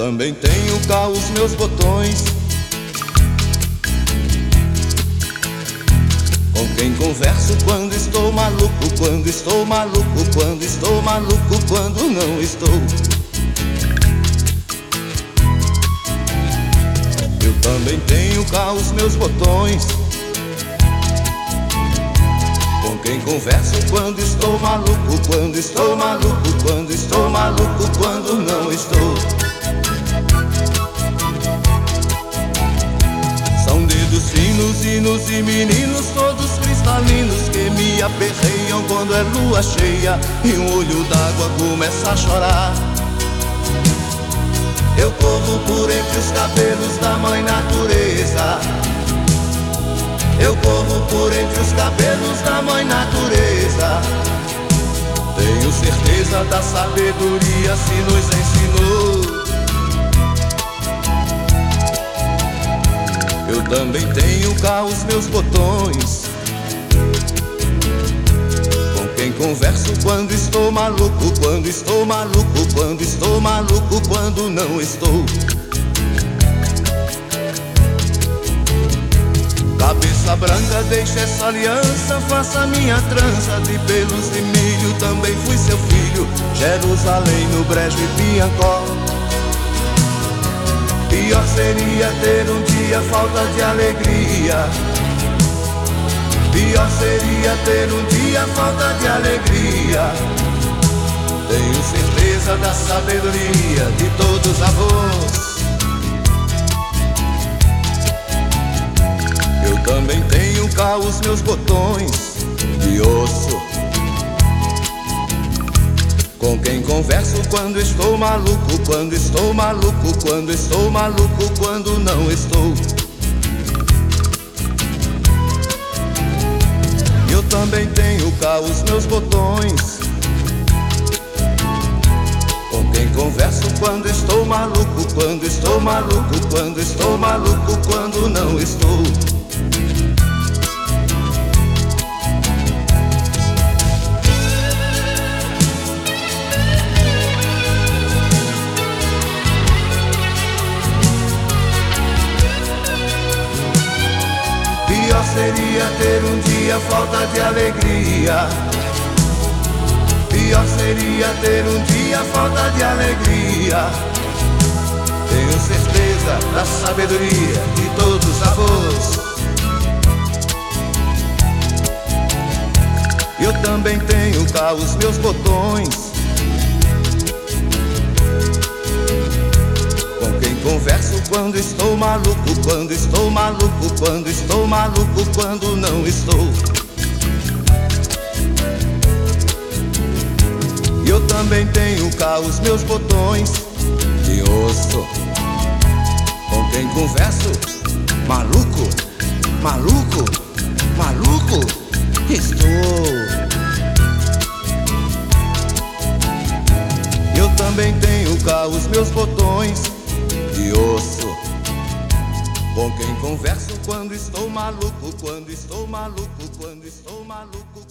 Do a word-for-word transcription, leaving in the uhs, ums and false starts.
também tenho cá os meus botões. Com quem converso quando estou maluco, quando estou maluco, quando estou maluco, quando não estou. Eu também tenho cá os meus botões. Com quem converso quando estou maluco, quando estou maluco, quando estou maluco, quando não estou. São dedos finos, hinos e meninos, todos cristalinos, que me aperreiam quando é lua cheia e um olho d'água começa a chorar. Eu corro por entre os cabelos da mãe natureza. Eu corro por entre os cabelos da mãe natureza. Tenho certeza da sabedoria se nos ensinou. Eu também tenho cá os meus botões. Com quem converso quando estou maluco, quando estou maluco, quando estou maluco, quando não estou. Cabeça branca, deixa essa aliança, faça minha trança de pelos de milho. Também fui seu filho, Jerusalém, no Brejo e Piancó. Pior seria ter um dia falta de alegria. Pior seria ter um dia falta de alegria. Tenho certeza da sabedoria de todos os avós. Eu também tenho cá os meus botões de osso. Com quem converso quando estou maluco, quando estou maluco, quando estou maluco, quando não estou. Eu também tenho cá os meus botões. Com quem converso quando estou maluco, quando estou maluco, quando estou maluco, quando não estou. Pior seria ter um dia falta de alegria. Pior seria ter um dia falta de alegria. Tenho certeza da sabedoria de todos os avós. Eu também tenho cá os meus botões. Com quem converso quando estou maluco, quando estou maluco, quando estou maluco, quando não estou. Eu também tenho cá os meus botões de osso. Com quem converso maluco, maluco, maluco, estou. Eu também tenho cá os meus botões de osso. Com quem converso quando estou maluco, quando estou maluco, quando estou maluco.